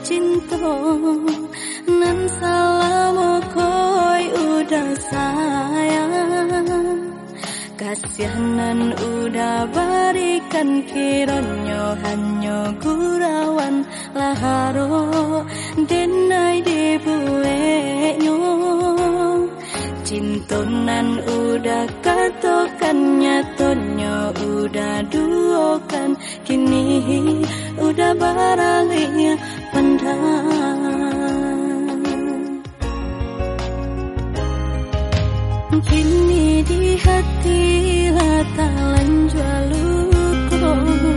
cinta nan salamu koi udah sayang, kasihanan udah berikan kironyo hanyo gurawan laharo denai dibuenyo, cintonan udah katokan nyatonyo udah duokan kini udah barangnya pandang. Kini di hati latalan jualuku,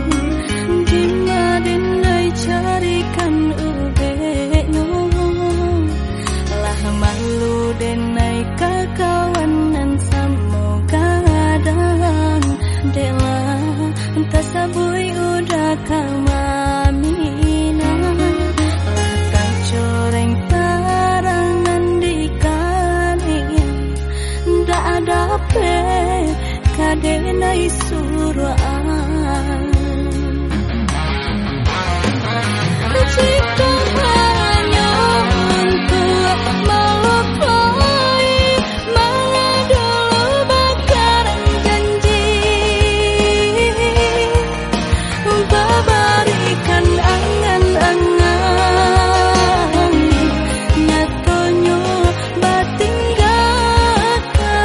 dimadinai carikan ubeno, lah malu denai kakawanan samoga dan dela tasabui udah kamamina, lah kang coreng tarangan di kami ndak ada pe kadenai suruhan. Jika hanya untuk melukai, malah dulu bakaran janji memberikan angan-angan, nyatanya batinggalkan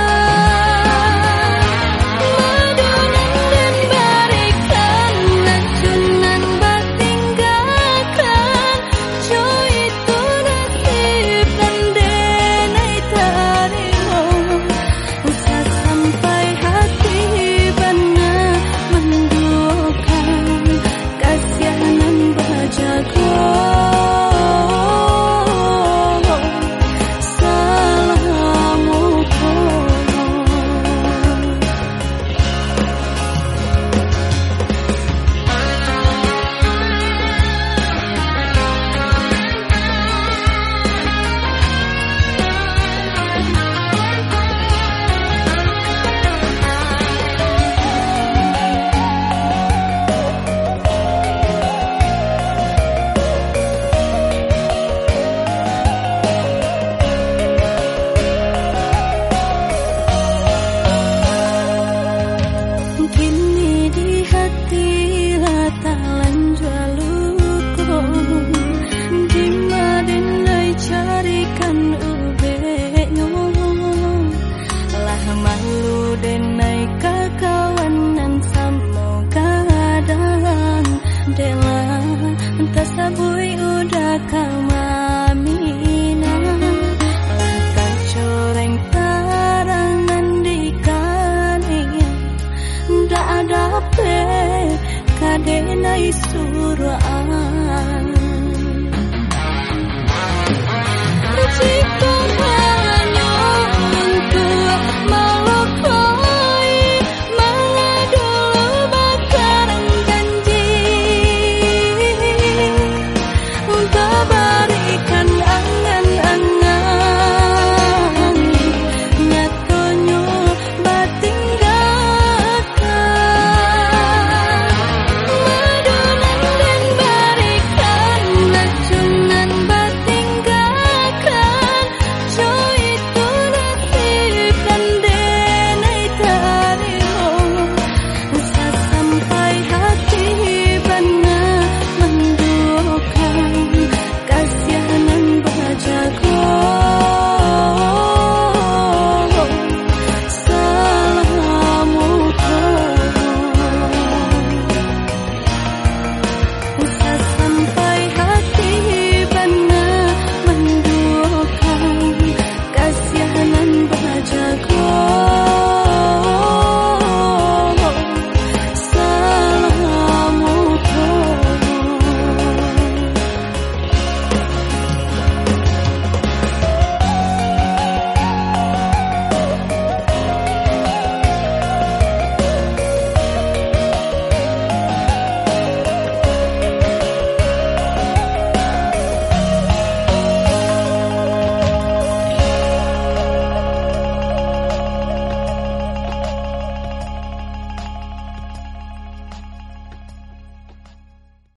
madunan dan berikan nacunan batinggalkan, joy itu nasib dan denai tarimo, usah sampai hati benar menduakan kasihanan bajago salamu kini di hati latalan jualuku, dimadinai carikan ubeno, lah malu denai kakawanan samoga dan dela tasabui udah kamamina, lah kang coreng tarangan di kania ndak ada pe kadenai